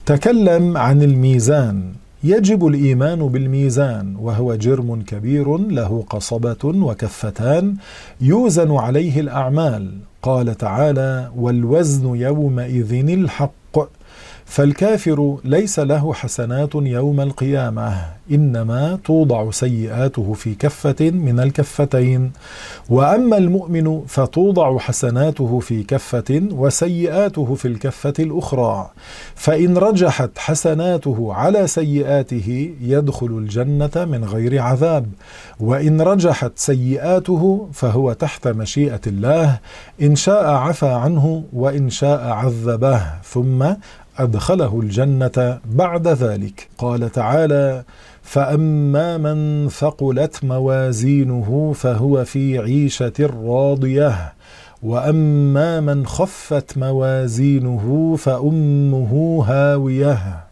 تكلم عن الميزان. يجب الإيمان بالميزان، وهو جرم كبير له قصبة وكفتان يوزن عليه الأعمال. قال تعالى: والوزن يومئذ الحق. فالكافر ليس له حسنات يوم القيامة، إنما توضع سيئاته في كفة من الكفتين. وأما المؤمن فتوضع حسناته في كفة وسيئاته في الكفة الأخرى، فإن رجحت حسناته على سيئاته يدخل الجنة من غير عذاب، وإن رجحت سيئاته فهو تحت مشيئة الله، إن شاء عفى عنه وإن شاء عذبه ثم أدخله الجنة بعد ذلك. قال تعالى: فأما من ثقلت موازينه فهو في عيشة راضية، وأما من خفت موازينه فأمه هاوية.